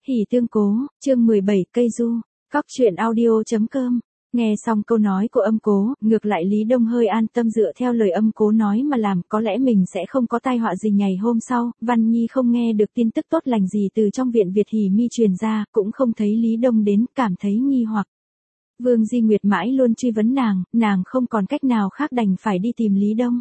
Hỉ tương cố, chương 17 cây du, cóc truyện audio.com. Nghe xong câu nói của Âm Cố, ngược lại Lý Đông hơi an tâm dựa theo lời Âm Cố nói mà làm, có lẽ mình sẽ không có tai họa gì. Ngày hôm sau, Văn Nhi không nghe được tin tức tốt lành gì từ trong viện Việt Hỉ Mi truyền ra, cũng không thấy Lý Đông đến, cảm thấy nghi hoặc. Vương Di Nguyệt mãi luôn truy vấn nàng không còn cách nào khác đành phải đi tìm Lý Đông.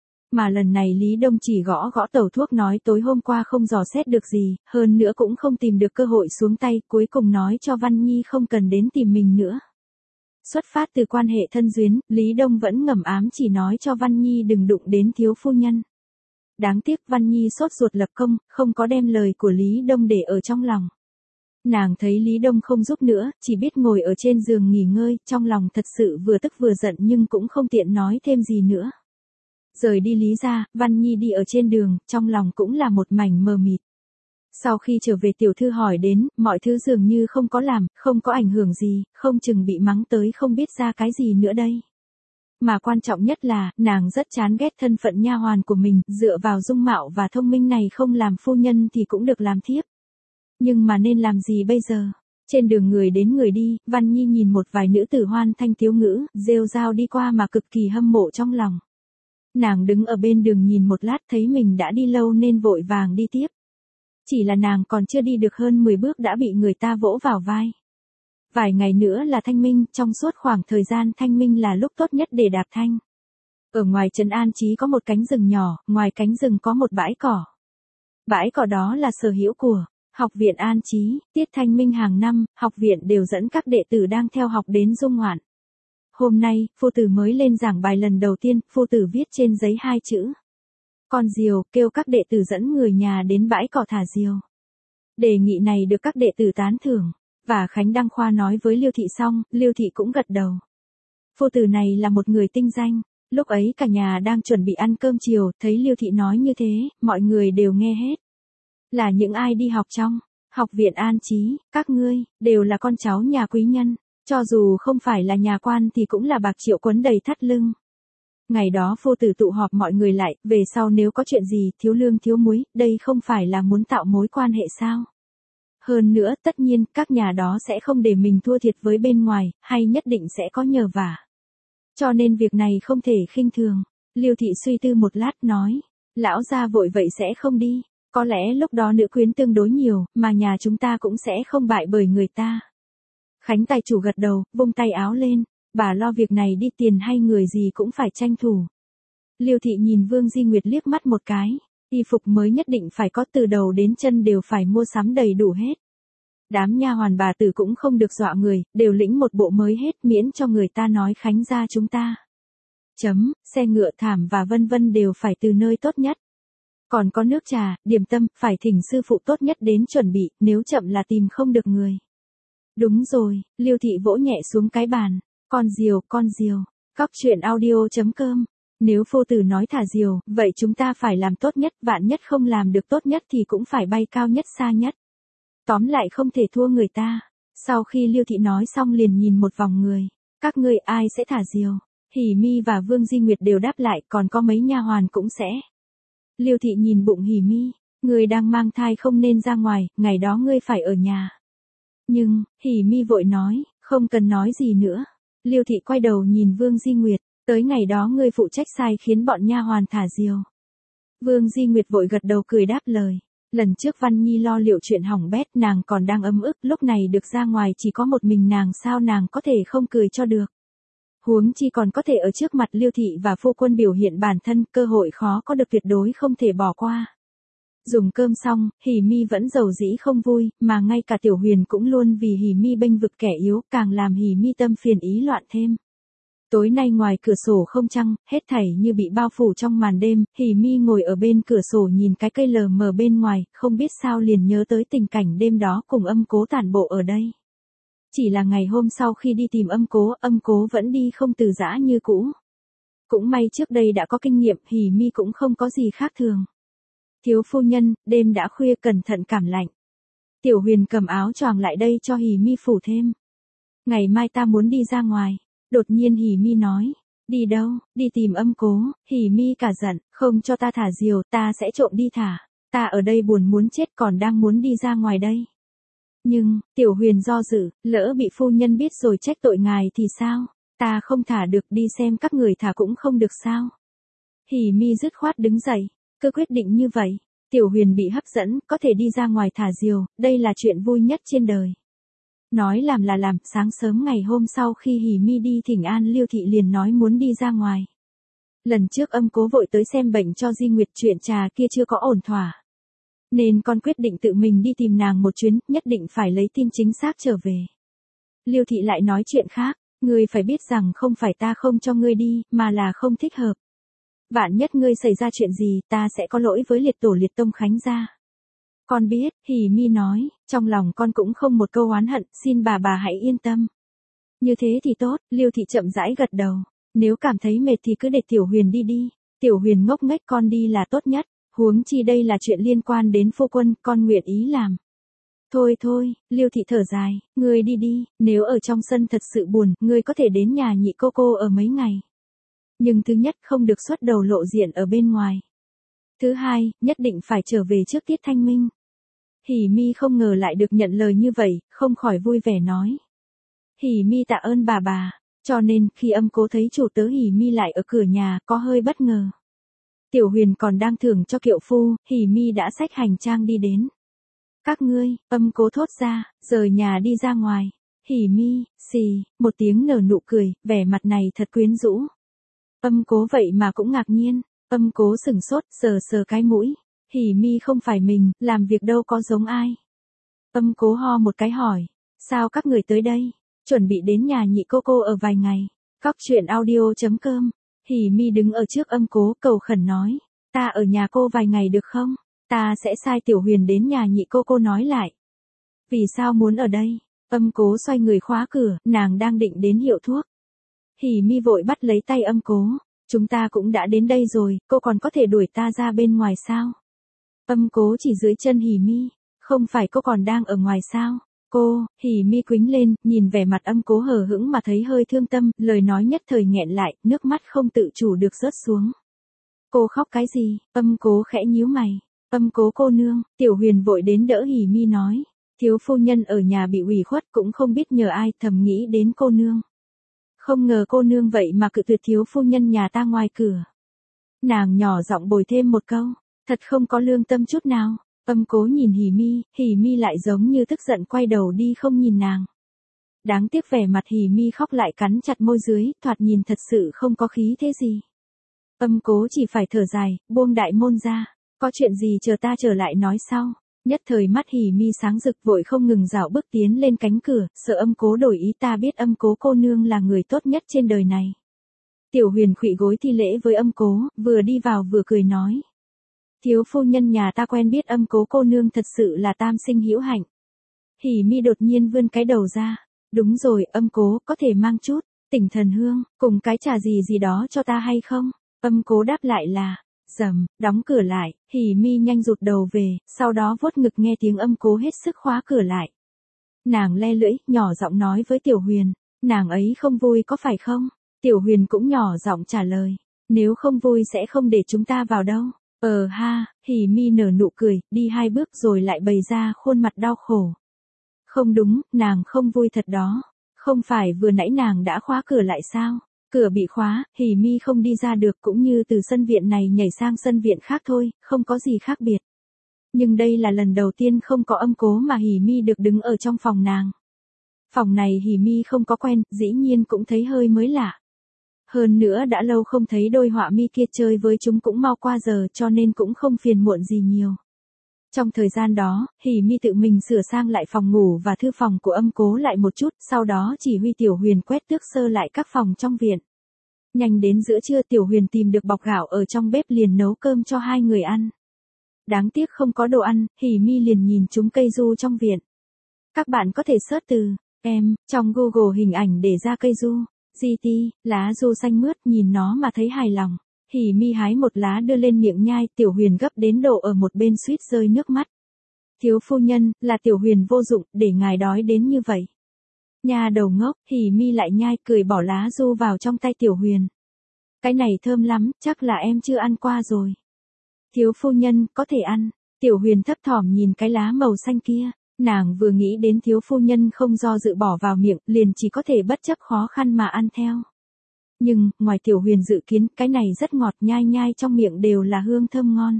Mà lần này Lý Đông chỉ gõ gõ tẩu thuốc nói tối hôm qua không dò xét được gì, hơn nữa cũng không tìm được cơ hội xuống tay, cuối cùng nói cho Văn Nhi không cần đến tìm mình nữa. Xuất phát từ quan hệ thân duyên, Lý Đông vẫn ngầm ám chỉ nói cho Văn Nhi đừng đụng đến thiếu phu nhân. Đáng tiếc Văn Nhi sốt ruột lập công, không có đem lời của Lý Đông để ở trong lòng. Nàng thấy Lý Đông không giúp nữa, chỉ biết ngồi ở trên giường nghỉ ngơi, trong lòng thật sự vừa tức vừa giận nhưng cũng không tiện nói thêm gì nữa. Rời đi Lý gia, Văn Nhi đi ở trên đường, trong lòng cũng là một mảnh mờ mịt. Sau khi trở về tiểu thư hỏi đến, mọi thứ dường như không có làm, không có ảnh hưởng gì, không chừng bị mắng tới không biết ra cái gì nữa đây. Mà quan trọng nhất là, nàng rất chán ghét thân phận nha hoàn của mình, dựa vào dung mạo và thông minh này không làm phu nhân thì cũng được làm thiếp. Nhưng mà nên làm gì bây giờ? Trên đường người đến người đi, Văn Nhi nhìn một vài nữ tử hoan thanh tiếu ngữ, rêu rao đi qua mà cực kỳ hâm mộ trong lòng. Nàng đứng ở bên đường nhìn một lát thấy mình đã đi lâu nên vội vàng đi tiếp. Chỉ là nàng còn chưa đi được hơn 10 bước đã bị người ta vỗ vào vai. Vài ngày nữa là thanh minh, trong suốt khoảng thời gian thanh minh là lúc tốt nhất để đạp thanh. Ở ngoài trấn An Chí có một cánh rừng nhỏ, ngoài cánh rừng có một bãi cỏ. Bãi cỏ đó là sở hữu của Học viện An Chí, tiết thanh minh hàng năm, học viện đều dẫn các đệ tử đang theo học đến dung ngoạn. Hôm nay, phu tử mới lên giảng bài lần đầu tiên, phu tử viết trên giấy 2 chữ. Con diều, kêu các đệ tử dẫn người nhà đến bãi cỏ thả diều. Đề nghị này được các đệ tử tán thưởng, và Khánh Đăng Khoa nói với Liêu Thị xong, Liêu Thị cũng gật đầu. Phu tử này là một người tinh danh, lúc ấy cả nhà đang chuẩn bị ăn cơm chiều, thấy Liêu Thị nói như thế, mọi người đều nghe hết. Là những ai đi học trong Học viện An Chí, các ngươi, đều là con cháu nhà quý nhân. Cho dù không phải là nhà quan thì cũng là bạc triệu quấn đầy thắt lưng. Ngày đó phu tử tụ họp mọi người lại, về sau nếu có chuyện gì, thiếu lương thiếu muối, đây không phải là muốn tạo mối quan hệ sao? Hơn nữa, tất nhiên, các nhà đó sẽ không để mình thua thiệt với bên ngoài, hay nhất định sẽ có nhờ vả. Cho nên việc này không thể khinh thường. Liêu Thị suy tư một lát nói, lão gia vội vậy sẽ không đi, có lẽ lúc đó nữ quyến tương đối nhiều, mà nhà chúng ta cũng sẽ không bại bởi người ta. Khánh tài chủ gật đầu, vung tay áo lên, bà lo việc này đi, tiền hay người gì cũng phải tranh thủ. Liêu Thị nhìn Vương Di Nguyệt liếc mắt một cái, y phục mới nhất định phải có, từ đầu đến chân đều phải mua sắm đầy đủ hết. Đám nha hoàn bà tử cũng không được dọa người, đều lĩnh một bộ mới hết miễn cho người ta nói Khánh gia chúng ta. Xe ngựa thảm và vân vân đều phải từ nơi tốt nhất. Còn có nước trà, điểm tâm, phải thỉnh sư phụ tốt nhất đến chuẩn bị, nếu chậm là tìm không được người. Đúng rồi, Liêu Thị vỗ nhẹ xuống cái bàn. Con diều, cóc truyện audio.com. Nếu phu tử nói thả diều, vậy chúng ta phải làm tốt nhất, vạn nhất không làm được tốt nhất thì cũng phải bay cao nhất xa nhất. Tóm lại không thể thua người ta. Sau khi Liêu Thị nói xong liền nhìn một vòng người. Các ngươi ai sẽ thả diều? Hỉ Mi và Vương Di Nguyệt đều đáp lại, còn có mấy nha hoàn cũng sẽ. Liêu Thị nhìn bụng Hỉ Mi, ngươi đang mang thai không nên ra ngoài, ngày đó ngươi phải ở nhà. Nhưng, Hỉ Mi vội nói, không cần nói gì nữa. Liêu Thị quay đầu nhìn Vương Di Nguyệt, tới ngày đó ngươi phụ trách sai khiến bọn nha hoàn thả diều. Vương Di Nguyệt vội gật đầu cười đáp lời. Lần trước Văn Nhi lo liệu chuyện hỏng bét, nàng còn đang ấm ức, lúc này được ra ngoài chỉ có một mình nàng, sao nàng có thể không cười cho được. Huống chi còn có thể ở trước mặt Liêu Thị và phu quân biểu hiện bản thân, cơ hội khó có được tuyệt đối không thể bỏ qua. Dùng cơm xong, Hỉ Mi vẫn giàu dĩ không vui, mà ngay cả Tiểu Huyền cũng luôn vì Hỉ Mi bênh vực kẻ yếu, càng làm Hỉ Mi tâm phiền ý loạn thêm. Tối nay ngoài cửa sổ không trăng, hết thảy như bị bao phủ trong màn đêm, Hỉ Mi ngồi ở bên cửa sổ nhìn cái cây lờ mờ bên ngoài, không biết sao liền nhớ tới tình cảnh đêm đó cùng Âm Cố tản bộ ở đây. Chỉ là ngày hôm sau khi đi tìm Âm Cố vẫn đi không từ giã như cũ. Cũng may trước đây đã có kinh nghiệm, Hỉ Mi cũng không có gì khác thường. Thiếu phu nhân, đêm đã khuya cẩn thận cảm lạnh. Tiểu Huyền cầm áo choàng lại đây cho Hỉ Mi phủ thêm. Ngày mai ta muốn đi ra ngoài. Đột nhiên Hỉ Mi nói. Đi đâu? Đi tìm Âm Cố. Hỉ Mi cả giận, không cho ta thả diều, ta sẽ trộm đi thả. Ta ở đây buồn muốn chết còn đang muốn đi ra ngoài đây. Nhưng, Tiểu Huyền do dự, lỡ bị phu nhân biết rồi trách tội ngài thì sao? Ta không thả được, đi xem các người thả cũng không được sao? Hỉ Mi dứt khoát đứng dậy, cứ quyết định như vậy. Tiểu Huyền bị hấp dẫn, có thể đi ra ngoài thả diều, đây là chuyện vui nhất trên đời. Nói làm là làm, sáng sớm ngày hôm sau khi Hỉ Mi đi thỉnh an Liêu thị liền nói muốn đi ra ngoài. Lần trước Âm Cố vội tới xem bệnh cho Di Nguyệt, chuyện trà kia chưa có ổn thỏa. Nên con quyết định tự mình đi tìm nàng một chuyến, nhất định phải lấy tin chính xác trở về. Liêu thị lại nói chuyện khác, ngươi phải biết rằng không phải ta không cho ngươi đi, mà là không thích hợp. Vạn nhất ngươi xảy ra chuyện gì, ta sẽ có lỗi với liệt tổ liệt tông Khánh gia. Con biết, Hỉ Mi nói, trong lòng con cũng không một câu oán hận, xin bà hãy yên tâm. Như thế thì tốt, Liêu thị chậm rãi gật đầu, nếu cảm thấy mệt thì cứ để Tiểu Huyền đi đi. Tiểu Huyền ngốc nghếch, con đi là tốt nhất, huống chi đây là chuyện liên quan đến phu quân, con nguyện ý làm. Thôi thôi, Liêu thị thở dài, ngươi đi đi, nếu ở trong sân thật sự buồn, ngươi có thể đến nhà nhị cô ở mấy ngày. Nhưng thứ nhất không được xuất đầu lộ diện ở bên ngoài. Thứ hai, nhất định phải trở về trước tiết thanh minh. Hỉ Mi không ngờ lại được nhận lời như vậy, không khỏi vui vẻ nói. Hỉ Mi tạ ơn bà, cho nên khi Âm Cố thấy chủ tớ Hỉ Mi lại ở cửa nhà, có hơi bất ngờ. Tiểu Huyền còn đang thưởng cho kiệu phu, Hỉ Mi đã xách hành trang đi đến. Các ngươi, Âm Cố thốt ra, rời nhà đi ra ngoài. Hỉ Mi, xì, một tiếng nở nụ cười, vẻ mặt này thật quyến rũ. Âm Cố vậy mà cũng ngạc nhiên, Âm Cố sửng sốt, sờ cái mũi. Hỉ Mi không phải mình, làm việc đâu có giống ai. Âm Cố ho một cái hỏi, sao các người tới đây? Chuẩn bị đến nhà nhị cô ở vài ngày. Cóc truyện audio.com. Hỉ Mi đứng ở trước Âm Cố cầu khẩn nói, ta ở nhà cô vài ngày được không? Ta sẽ sai Tiểu Huyền đến nhà nhị cô nói lại. Vì sao muốn ở đây? Âm Cố xoay người khóa cửa, nàng đang định đến hiệu thuốc. Hỉ Mi vội bắt lấy tay Âm Cố, chúng ta cũng đã đến đây rồi, cô còn có thể đuổi ta ra bên ngoài sao? Âm Cố chỉ dưới chân Hỉ Mi, không phải cô còn đang ở ngoài sao? Cô, Hỉ Mi quĩnh lên, nhìn vẻ mặt Âm Cố hờ hững mà thấy hơi thương tâm, lời nói nhất thời nghẹn lại, nước mắt không tự chủ được rớt xuống. Cô khóc cái gì? Âm Cố khẽ nhíu mày. Âm Cố cô nương, Tiểu Huyền vội đến đỡ Hỉ Mi nói, thiếu phu nhân ở nhà bị ủy khuất cũng không biết nhờ ai, thầm nghĩ đến cô nương. Không ngờ cô nương vậy mà cự tuyệt thiếu phu nhân nhà ta ngoài cửa. Nàng nhỏ giọng bồi thêm một câu, thật không có lương tâm chút nào. Âm Cố nhìn Hỉ Mi lại giống như tức giận quay đầu đi không nhìn nàng. Đáng tiếc vẻ mặt Hỉ Mi khóc lại cắn chặt môi dưới, thoạt nhìn thật sự không có khí thế gì. Âm Cố chỉ phải thở dài, buông đại môn ra, có chuyện gì chờ ta trở lại nói sau. Nhất thời mắt Hỉ Mi sáng rực vội không ngừng dạo bước tiến lên cánh cửa, sợ Âm Cố đổi ý, ta biết Âm Cố cô nương là người tốt nhất trên đời này. Tiểu Huyền khuỵu gối thi lễ với Âm Cố, vừa đi vào vừa cười nói. Thiếu phu nhân nhà ta quen biết Âm Cố cô nương thật sự là tam sinh hữu hạnh. Hỉ Mi đột nhiên vươn cái đầu ra. Đúng rồi, Âm Cố, có thể mang chút Tỉnh Thần Hương, cùng cái trà gì đó cho ta hay không? Âm Cố đáp lại là, rầm, đóng cửa lại, Hỉ Mi nhanh rụt đầu về, sau đó vuốt ngực nghe tiếng Âm Cố hết sức khóa cửa lại. Nàng le lưỡi, nhỏ giọng nói với Tiểu Huyền, nàng ấy không vui có phải không? Tiểu Huyền cũng nhỏ giọng trả lời, nếu không vui sẽ không để chúng ta vào đâu. Ha, Hỉ Mi nở nụ cười, đi 2 bước rồi lại bày ra khuôn mặt đau khổ. Không đúng, nàng không vui thật đó. Không phải vừa nãy nàng đã khóa cửa lại sao? Cửa bị khóa, Hỉ Mi không đi ra được, cũng như từ sân viện này nhảy sang sân viện khác thôi, không có gì khác biệt. Nhưng đây là lần đầu tiên không có Âm Cố mà Hỉ Mi được đứng ở trong phòng nàng. Phòng này Hỉ Mi không có quen, dĩ nhiên cũng thấy hơi mới lạ. Hơn nữa đã lâu không thấy đôi họa mi kia, chơi với chúng cũng mau qua giờ, cho nên cũng không phiền muộn gì nhiều. Trong thời gian đó, Hỉ Mi tự mình sửa sang lại phòng ngủ và thư phòng của Âm Cố lại một chút, sau đó chỉ huy Tiểu Huyền quét tước sơ lại các phòng trong viện. Nhanh đến giữa trưa Tiểu Huyền tìm được bọc gạo ở trong bếp liền nấu cơm cho 2 người ăn. Đáng tiếc không có đồ ăn, Hỉ Mi liền nhìn chúng cây du trong viện. Các bạn có thể search từ trong Google hình ảnh để ra cây du. GT, lá du xanh mướt, nhìn nó mà thấy hài lòng. Hỉ Mi hái một lá đưa lên miệng nhai, Tiểu Huyền gấp đến độ ở một bên suýt rơi nước mắt. Thiếu phu nhân, là Tiểu Huyền vô dụng, để ngài đói đến như vậy. Nhà đầu ngốc, Hỉ Mi lại nhai, cười bỏ lá du vào trong tay Tiểu Huyền. Cái này thơm lắm, chắc là em chưa ăn qua rồi. Thiếu phu nhân, có thể ăn. Tiểu Huyền thấp thỏm nhìn cái lá màu xanh kia. Nàng vừa nghĩ đến thiếu phu nhân không do dự bỏ vào miệng, liền chỉ có thể bất chấp khó khăn mà ăn theo. Nhưng, ngoài Tiểu Huyền dự kiến, cái này rất ngọt, nhai nhai trong miệng đều là hương thơm ngon.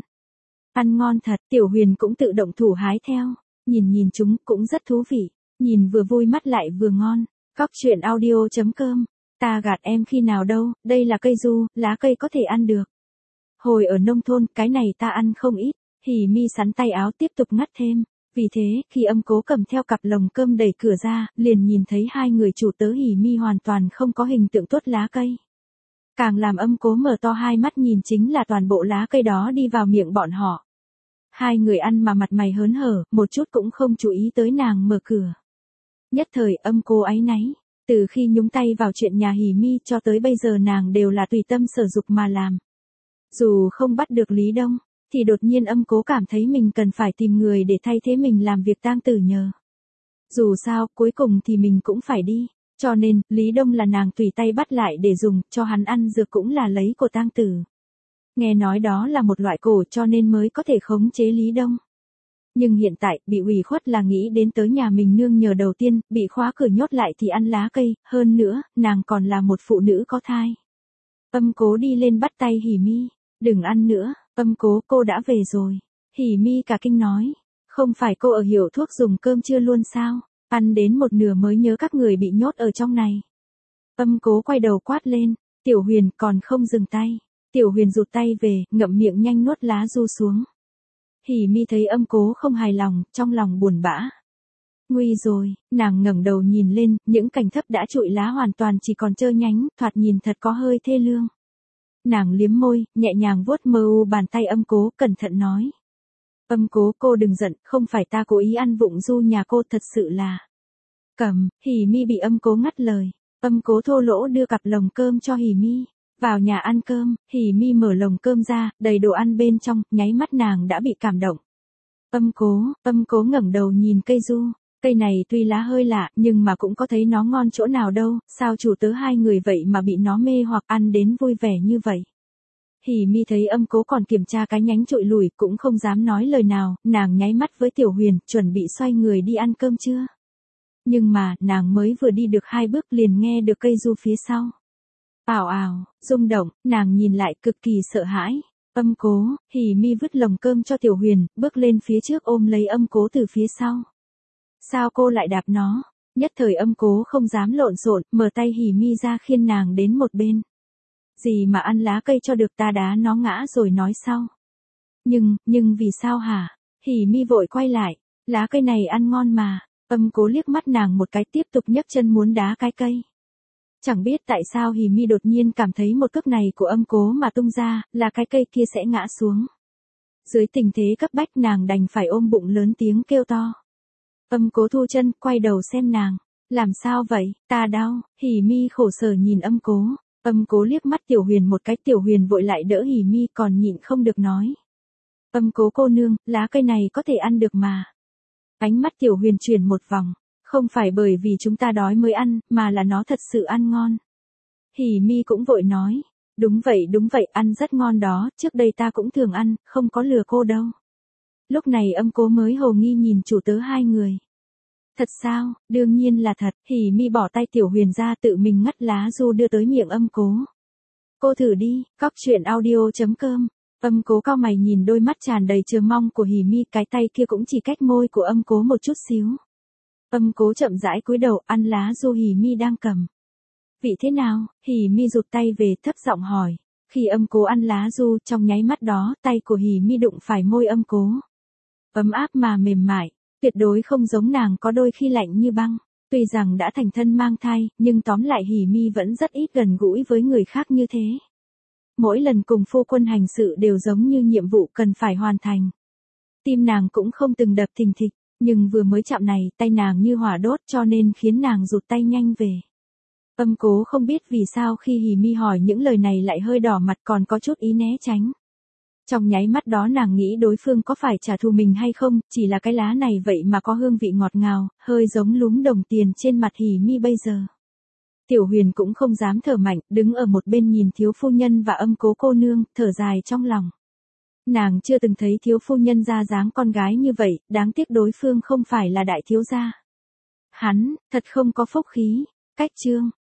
Ăn ngon thật, Tiểu Huyền cũng tự động thủ hái theo. Nhìn chúng cũng rất thú vị. Nhìn vừa vui mắt lại vừa ngon. Cóc truyện audio.com. Ta gạt em khi nào đâu, đây là cây du, lá cây có thể ăn được. Hồi ở nông thôn, cái này ta ăn không ít. Hỉ Mi sắn tay áo tiếp tục ngắt thêm. Vì thế, khi Âm Cố cầm theo cặp lồng cơm đẩy cửa ra, liền nhìn thấy hai người chủ tớ Hỉ Mi hoàn toàn không có hình tượng tốt lá cây. Càng làm Âm Cố mở to hai mắt nhìn chính là toàn bộ lá cây đó đi vào miệng bọn họ. Hai người ăn mà mặt mày hớn hở, một chút cũng không chú ý tới nàng mở cửa. Nhất thời Âm Cố áy náy, từ khi nhúng tay vào chuyện nhà Hỉ Mi cho tới bây giờ nàng đều là tùy tâm sở dục mà làm. Dù không bắt được Lý Đông, thì đột nhiên Âm Cố cảm thấy mình cần phải tìm người để thay thế mình làm việc tang tử nhờ. Dù sao, cuối cùng thì mình cũng phải đi, cho nên, Lý Đông là nàng tùy tay bắt lại để dùng, cho hắn ăn dược cũng là lấy của tang tử. Nghe nói đó là một loại cổ cho nên mới có thể khống chế Lý Đông. Nhưng hiện tại, bị ủy khuất là nghĩ đến tới nhà mình nương nhờ đầu tiên, bị khóa cửa nhốt lại thì ăn lá cây, hơn nữa, nàng còn là một phụ nữ có thai. Âm Cố đi lên bắt tay Hỉ Mi, đừng ăn nữa, Âm Cố, cô đã về rồi. Hỉ Mi cả kinh nói, không phải cô ở hiệu thuốc dùng cơm trưa luôn sao, ăn đến một nửa mới nhớ các người bị nhốt ở trong này. Âm Cố quay đầu quát lên, Tiểu Huyền còn không dừng tay. Tiểu Huyền rụt tay về, ngậm miệng nhanh nuốt lá du xuống. Hỉ Mi thấy Âm Cố không hài lòng, trong lòng buồn bã. Nguy rồi, nàng ngẩng đầu nhìn lên, những cành thấp đã trụi lá hoàn toàn chỉ còn trơ nhánh, thoạt nhìn thật có hơi thê lương. Nàng liếm môi, nhẹ nhàng vuốt mơ u bàn tay Âm Cố, cẩn thận nói. Âm Cố, cô đừng giận, không phải ta cố ý ăn vụng du nhà cô, thật sự là. Cầm, Hỉ Mi bị Âm Cố ngắt lời. Âm Cố thô lỗ đưa cặp lồng cơm cho Hỉ Mi. Vào nhà ăn cơm, Hỉ Mi mở lồng cơm ra, đầy đồ ăn bên trong, nháy mắt nàng đã bị cảm động. Âm Cố ngẩng đầu nhìn cây du, cây này tuy lá hơi lạ, nhưng mà cũng có thấy nó ngon chỗ nào đâu, sao chủ tớ hai người vậy mà bị nó mê hoặc ăn đến vui vẻ như vậy. Hỉ Mi thấy Âm Cố còn kiểm tra cái nhánh trụi lùi, cũng không dám nói lời nào, nàng nháy mắt với Tiểu Huyền, chuẩn bị xoay người đi ăn cơm trưa. Nhưng mà, nàng mới vừa đi được 2 bước liền nghe được cây du phía sau. Ào ào, rung động, nàng nhìn lại cực kỳ sợ hãi. Âm Cố, Hỉ Mi vứt lồng cơm cho Tiểu Huyền, bước lên phía trước ôm lấy Âm Cố từ phía sau. Sao cô lại đạp nó? Nhất thời Âm Cố không dám lộn xộn, mở tay Hỉ Mi ra khiêng nàng đến một bên. Gì mà ăn lá cây cho được, ta đá nó ngã rồi nói sau. Nhưng vì sao hả? Hỉ Mi vội quay lại, lá cây này ăn ngon mà. Âm Cố liếc mắt nàng một cái tiếp tục nhấc chân muốn đá cái cây. Chẳng biết tại sao Hỉ Mi đột nhiên cảm thấy một cước này của Âm Cố mà tung ra, là cái cây kia sẽ ngã xuống. Dưới tình thế cấp bách nàng đành phải ôm bụng lớn tiếng kêu to. Âm Cố thu chân, quay đầu xem nàng. Làm sao vậy, ta đau, Hỉ Mi khổ sở nhìn Âm Cố. Âm Cố liếc mắt Tiểu Huyền một cái, Tiểu Huyền vội lại đỡ Hỉ Mi còn nhịn không được nói. Âm Cố cô nương, lá cây này có thể ăn được mà. Ánh mắt Tiểu Huyền chuyển một vòng. Không phải bởi vì chúng ta đói mới ăn, mà là nó thật sự ăn ngon. Hỉ Mi cũng vội nói. Đúng vậy, ăn rất ngon đó, trước đây ta cũng thường ăn, không có lừa cô đâu. Lúc này Âm Cố mới hồ nghi nhìn chủ tớ hai người. Thật sao, đương nhiên là thật, Hỉ Mi bỏ tay Tiểu Huyền ra tự mình ngắt lá du đưa tới miệng Âm Cố. Cô thử đi, cóc truyện audio.com. Âm Cố cau mày nhìn đôi mắt tràn đầy chờ mong của Hỉ Mi, cái tay kia cũng chỉ cách môi của Âm Cố một chút xíu. Âm Cố chậm rãi cúi đầu ăn lá du Hỉ Mi đang cầm. Vị thế nào? Hỉ Mi rụt tay về thấp giọng hỏi. Khi Âm Cố ăn lá du, trong nháy mắt đó, tay của Hỉ Mi đụng phải môi Âm Cố. Ấm áp mà mềm mại, tuyệt đối không giống nàng có đôi khi lạnh như băng. Tuy rằng đã thành thân mang thai, nhưng tóm lại Hỉ Mi vẫn rất ít gần gũi với người khác như thế. Mỗi lần cùng phu quân hành sự đều giống như nhiệm vụ cần phải hoàn thành. Tim nàng cũng không từng đập thình thịch, nhưng vừa mới chạm này, tay nàng như hỏa đốt cho nên khiến nàng rụt tay nhanh về. Âm Cố không biết vì sao khi Hỉ Mi hỏi những lời này lại hơi đỏ mặt còn có chút ý né tránh. Trong nháy mắt đó nàng nghĩ đối phương có phải trả thù mình hay không, chỉ là cái lá này vậy mà có hương vị ngọt ngào, hơi giống lúm đồng tiền trên mặt Hỉ Mi bây giờ. Tiểu Huyền cũng không dám thở mạnh, đứng ở một bên nhìn thiếu phu nhân và Âm Cố cô nương, thở dài trong lòng. Nàng chưa từng thấy thiếu phu nhân ra dáng con gái như vậy, đáng tiếc đối phương không phải là đại thiếu gia. Hắn, thật không có phúc khí. Cách chương